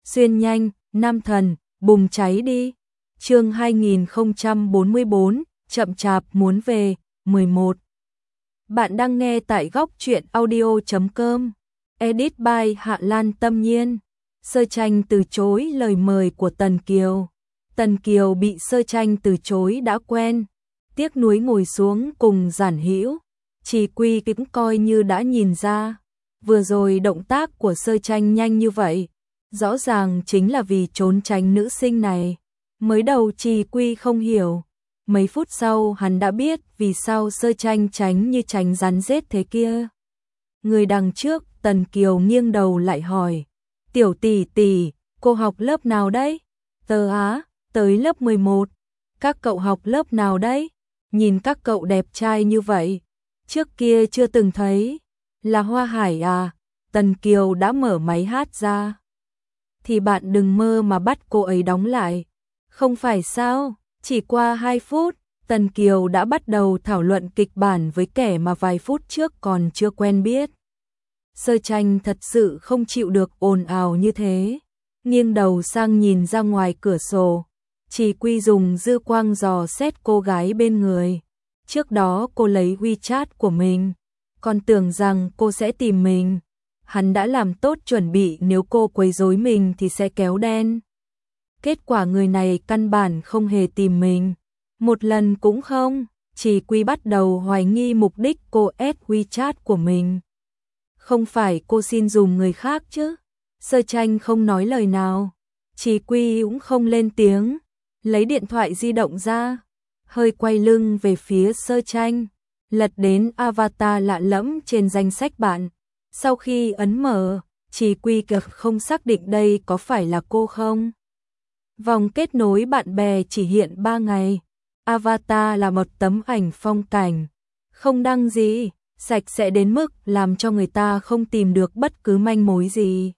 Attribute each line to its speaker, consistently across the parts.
Speaker 1: Xuyên nhanh, nam thần, bùng cháy đi. Chương 2044, chậm chạp muốn về, 11. Bạn đang nghe tại góc truyện audio.com. Edit by Hạ Lan Tâm Nhiên. Sơ Tranh từ chối lời mời của Tần Kiều. Tần Kiều bị Sơ Tranh từ chối đã quen, tiếc nuối ngồi xuống cùng Giản Hữu. Chỉ Quy cũng coi như đã nhìn ra, vừa rồi động tác của Sơ Tranh nhanh như vậy, rõ ràng chính là vì trốn tránh nữ sinh này. Mới đầu Trì Quy không hiểu, mấy phút sau hắn đã biết vì sao Sơ Tranh tránh như tránh rắn rết thế kia. Người đằng trước, Tần Kiều nghiêng đầu lại hỏi, tiểu tỷ tỷ, cô học lớp nào đấy? Tớ á, tới lớp 11. Các cậu học lớp nào đấy? Nhìn các cậu đẹp trai như vậy, trước kia chưa từng thấy. Là Hoa Hải à? Tần Kiều đã mở máy hát ra. Thì bạn đừng mơ mà bắt cô ấy đóng lại. Không phải sao? Chỉ qua 2 phút, Tần Kiều đã bắt đầu thảo luận kịch bản với kẻ mà vài phút trước còn chưa quen biết. Sơ Tranh thật sự không chịu được ồn ào như thế, nghiêng đầu sang nhìn ra ngoài cửa sổ. Chỉ Quy dùng dư quang dò xét cô gái bên người. Trước đó cô lấy WeChat của mình, còn tưởng rằng cô sẽ tìm mình. Hắn đã làm tốt chuẩn bị nếu cô quấy rối mình thì sẽ kéo đen. Kết quả người này căn bản không hề tìm mình, một lần cũng không. Chỉ Quy bắt đầu hoài nghi mục đích cô add WeChat của mình. Không phải cô xin dùng người khác chứ? Sơ Tranh không nói lời nào, Chỉ Quy cũng không lên tiếng, lấy điện thoại di động ra, hơi quay lưng về phía Sơ Tranh, lật đến avatar lạ lẫm trên danh sách bạn. Sau khi ấn mở, Chỉ Quy cực không xác định đây có phải là cô không. Vòng kết nối bạn bè chỉ hiện 3 ngày. Avatar là một tấm ảnh phong cảnh, không đăng gì, sạch sẽ đến mức làm cho người ta không tìm được bất cứ manh mối gì.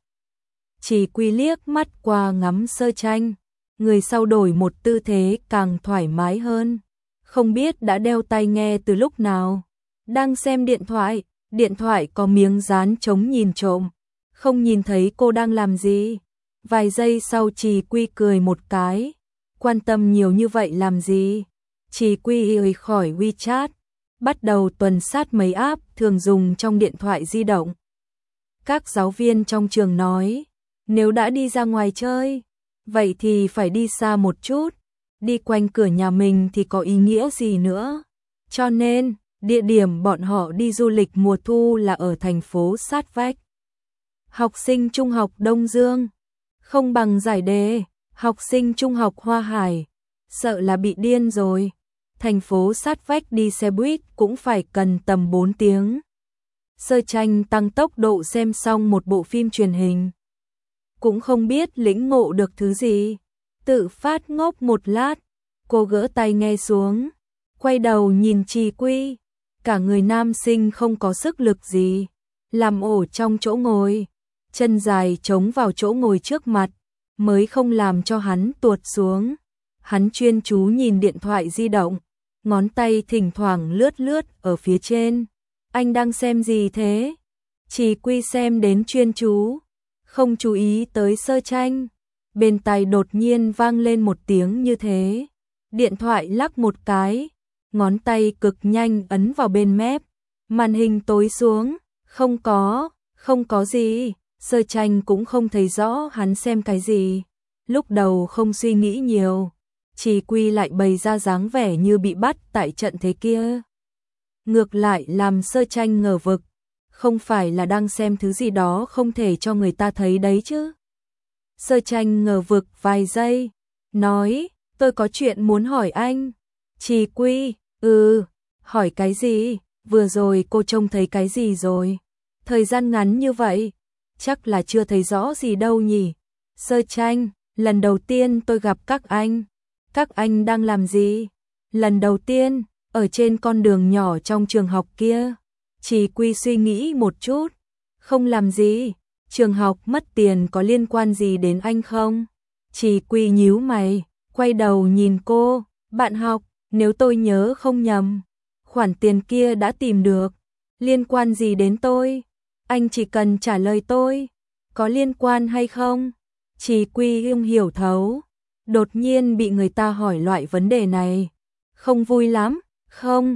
Speaker 1: Chỉ Quy liếc mắt qua ngắm Sơ Tranh, người sau đổi một tư thế càng thoải mái hơn. Không biết đã đeo tai nghe từ lúc nào, đang xem điện thoại có miếng dán chống nhìn trộm, không nhìn thấy cô đang làm gì. Vài giây sau Chỉ Quy cười một cái, quan tâm nhiều như vậy làm gì. Chỉ Quy rời khỏi WeChat, bắt đầu tuần sát mấy app thường dùng trong điện thoại di động. Các giáo viên trong trường nói, nếu đã đi ra ngoài chơi, vậy thì phải đi xa một chút, đi quanh cửa nhà mình thì có ý nghĩa gì nữa. Cho nên, địa điểm bọn họ đi du lịch mùa thu là ở thành phố sát vách. Học sinh trung học Đông Dương, không bằng giải đề, học sinh trung học Hoa Hải, sợ là bị điên rồi. Thành phố sát vách đi xe buýt cũng phải cần tầm 4 tiếng. Sơ Tranh tăng tốc độ xem xong một bộ phim truyền hình, cũng không biết lĩnh ngộ được thứ gì, tự phát ngốc một lát, cô gỡ tai nghe xuống, quay đầu nhìn Chỉ Quy, cả người nam sinh không có sức lực gì, làm ổ trong chỗ ngồi, chân dài chống vào chỗ ngồi trước mặt, mới không làm cho hắn tuột xuống. Hắn chuyên chú nhìn điện thoại di động, ngón tay thỉnh thoảng lướt lướt ở phía trên. Anh đang xem gì thế? Chỉ Quy xem đến chuyên chú, không chú ý tới Sơ Tranh. Bên tai đột nhiên vang lên một tiếng như thế. Điện thoại lắc một cái, ngón tay cực nhanh ấn vào bên mép. Màn hình tối xuống, không có gì. Sơ Tranh cũng không thấy rõ hắn xem cái gì. Lúc đầu không suy nghĩ nhiều, Chỉ Quy lại bày ra dáng vẻ như bị bắt tại trận thế kia. Ngược lại làm Sơ Tranh ngờ vực, không phải là đang xem thứ gì đó không thể cho người ta thấy đấy chứ. Sơ Tranh ngờ vực vài giây, nói, tôi có chuyện muốn hỏi anh. Chỉ Quy, hỏi cái gì? Vừa rồi cô trông thấy cái gì rồi? Thời gian ngắn như vậy, chắc là chưa thấy rõ gì đâu nhỉ. Sơ Tranh, lần đầu tiên tôi gặp các anh đang làm gì? Lần đầu tiên, ở trên con đường nhỏ trong trường học kia. Chỉ Quy suy nghĩ một chút, không làm gì, trường học mất tiền có liên quan gì đến anh không? Chỉ Quy nhíu mày, quay đầu nhìn cô, bạn học, nếu tôi nhớ không nhầm, khoản tiền kia đã tìm được, liên quan gì đến tôi? Anh chỉ cần trả lời tôi, có liên quan hay không? Chỉ Quy không hiểu thấu, đột nhiên bị người ta hỏi loại vấn đề này. Không vui lắm, không,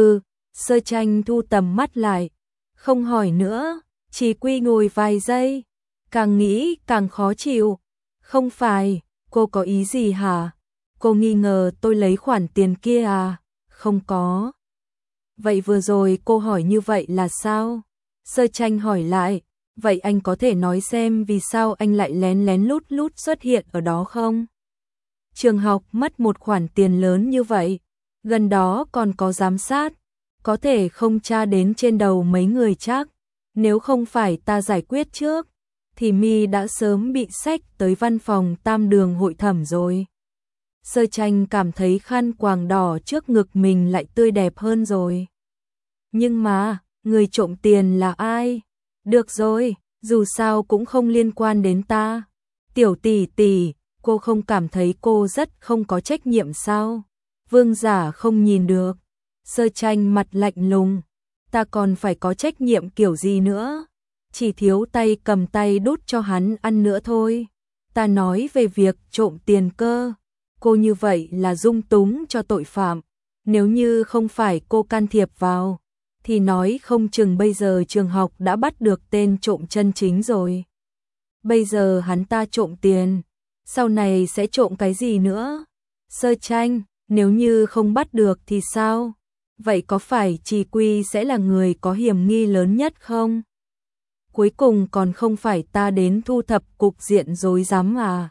Speaker 1: Sơ Tranh thu tầm mắt lại, không hỏi nữa. Chỉ Quy ngồi vài giây, càng nghĩ càng khó chịu. Không phải, cô có ý gì hả? Cô nghi ngờ tôi lấy khoản tiền kia à? Không có. Vậy vừa rồi cô hỏi như vậy là sao? Sơ Tranh hỏi lại, vậy anh có thể nói xem vì sao anh lại lén lén lút lút xuất hiện ở đó không? Trường học mất một khoản tiền lớn như vậy, gần đó còn có giám sát, có thể không tra đến trên đầu mấy người chắc. Nếu không phải ta giải quyết trước, thì mi đã sớm bị xách tới văn phòng Tam Đường hội thẩm rồi. Sơ Tranh cảm thấy khăn quàng đỏ trước ngực mình lại tươi đẹp hơn rồi. Nhưng mà, người trộm tiền là ai? Được rồi, dù sao cũng không liên quan đến ta. Tiểu tỷ tỷ, cô không cảm thấy cô rất không có trách nhiệm sao? Vương Giả không nhìn được. Sơ Tranh mặt lạnh lùng. Ta còn phải có trách nhiệm kiểu gì nữa? Chỉ thiếu tay cầm tay đút cho hắn ăn nữa thôi. Ta nói về việc trộm tiền cơ. Cô như vậy là dung túng cho tội phạm. Nếu như không phải cô can thiệp vào, thì nói không chừng bây giờ trường học đã bắt được tên trộm chân chính rồi. Bây giờ hắn ta trộm tiền, sau này sẽ trộm cái gì nữa? Sơ Tranh, nếu như không bắt được thì sao? Vậy có phải Chỉ Quy sẽ là người có hiểm nghi lớn nhất không? Cuối cùng còn không phải ta đến thu thập cục diện rối rắm à?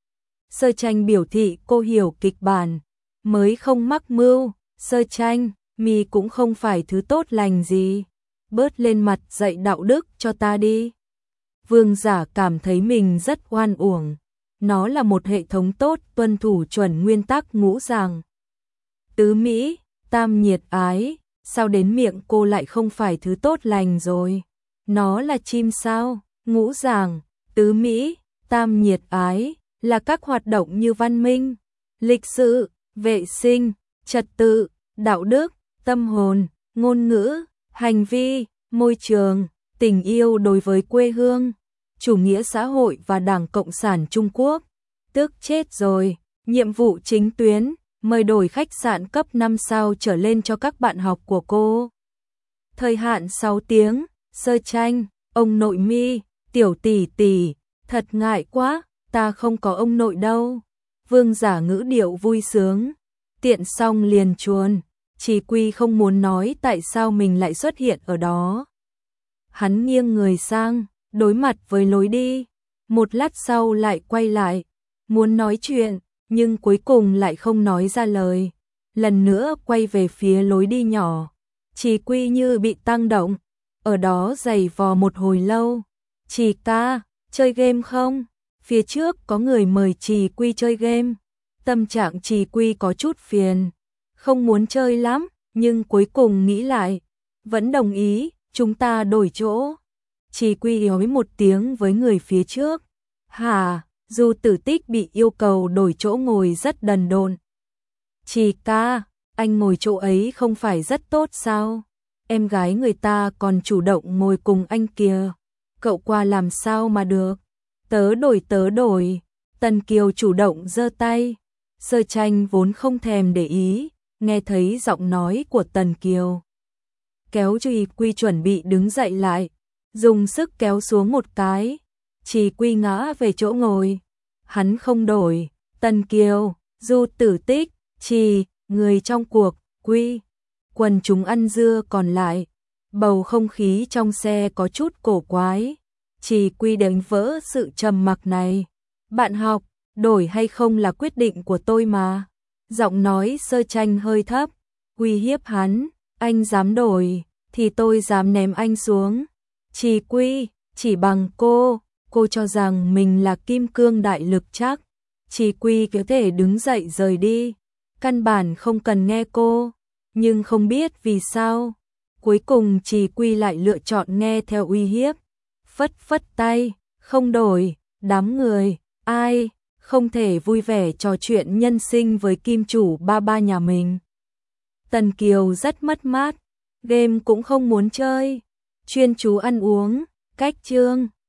Speaker 1: Sơ Tranh biểu thị cô hiểu kịch bản, mới không mắc mưu. Sơ Tranh, mi cũng không phải thứ tốt lành gì, bớt lên mặt dạy đạo đức cho ta đi. Vương Giả cảm thấy mình rất oan uổng, nó là một hệ thống tốt tuân thủ chuẩn nguyên tắc ngũ giảng. Tứ Mỹ, tam nhiệt ái, sao đến miệng cô lại không phải thứ tốt lành rồi? Nó là chim sao? Ngũ giảng, tứ Mỹ, tam nhiệt ái là các hoạt động như văn minh, lịch sự, vệ sinh, trật tự, đạo đức, tâm hồn, ngôn ngữ, hành vi, môi trường, tình yêu đối với quê hương, chủ nghĩa xã hội và Đảng Cộng sản Trung Quốc. Tức chết rồi, nhiệm vụ chính tuyến, mời đổi khách sạn cấp 5 sao trở lên cho các bạn học của cô. Thời hạn 6 tiếng, Sơ Tranh, ông nội mi, tiểu tỷ tỷ, thật ngại quá, ta không có ông nội đâu. Vương Giả ngữ điệu vui sướng, tiện xong liền chuồn. Chỉ Quy không muốn nói tại sao mình lại xuất hiện ở đó. Hắn nghiêng người sang, đối mặt với lối đi. Một lát sau lại quay lại, muốn nói chuyện, nhưng cuối cùng lại không nói ra lời. Lần nữa quay về phía lối đi nhỏ. Chỉ Quy như bị tăng động, ở đó giày vò một hồi lâu. Chỉ ca, chơi game không? Phía trước có người mời Chỉ Quy chơi game. Tâm trạng Chỉ Quy có chút phiền, không muốn chơi lắm, nhưng cuối cùng nghĩ lại, vẫn đồng ý, chúng ta đổi chỗ. Chỉ Quy nói một tiếng với người phía trước. Hả, dù Tử Tích bị yêu cầu đổi chỗ ngồi rất đần độn. Chỉ ca, anh ngồi chỗ ấy không phải rất tốt sao? Em gái người ta còn chủ động ngồi cùng anh kìa. Cậu qua làm sao mà được? Tớ đổi. Tần Kiều chủ động giơ tay. Sơ Tranh vốn không thèm để ý, nghe thấy giọng nói của Tần Kiều. Kéo Chỉ Quy chuẩn bị đứng dậy lại, dùng sức kéo xuống một cái. Chỉ Quy ngã về chỗ ngồi. Hắn không đổi. Tần Kiều, Du Tử Tích, Chỉ, người trong cuộc, Quy. Quần chúng ăn dưa còn lại. Bầu không khí trong xe có chút cổ quái. Chỉ Quy đánh vỡ sự trầm mặc này. Bạn học, đổi hay không là quyết định của tôi mà. Giọng nói Sơ Tranh hơi thấp, uy hiếp hắn, anh dám đổi, thì tôi dám ném anh xuống. Chỉ Quy, chỉ bằng cô cho rằng mình là kim cương đại lực chắc. Chỉ Quy có thể đứng dậy rời đi, căn bản không cần nghe cô, nhưng không biết vì sao. Cuối cùng Chỉ Quy lại lựa chọn nghe theo uy hiếp. Phất phất tay, không đổi, đám người, ai không thể vui vẻ trò chuyện nhân sinh với kim chủ ba nhà mình. Tần Kiều rất mất mát, game cũng không muốn chơi, chuyên chú ăn uống, cách chương.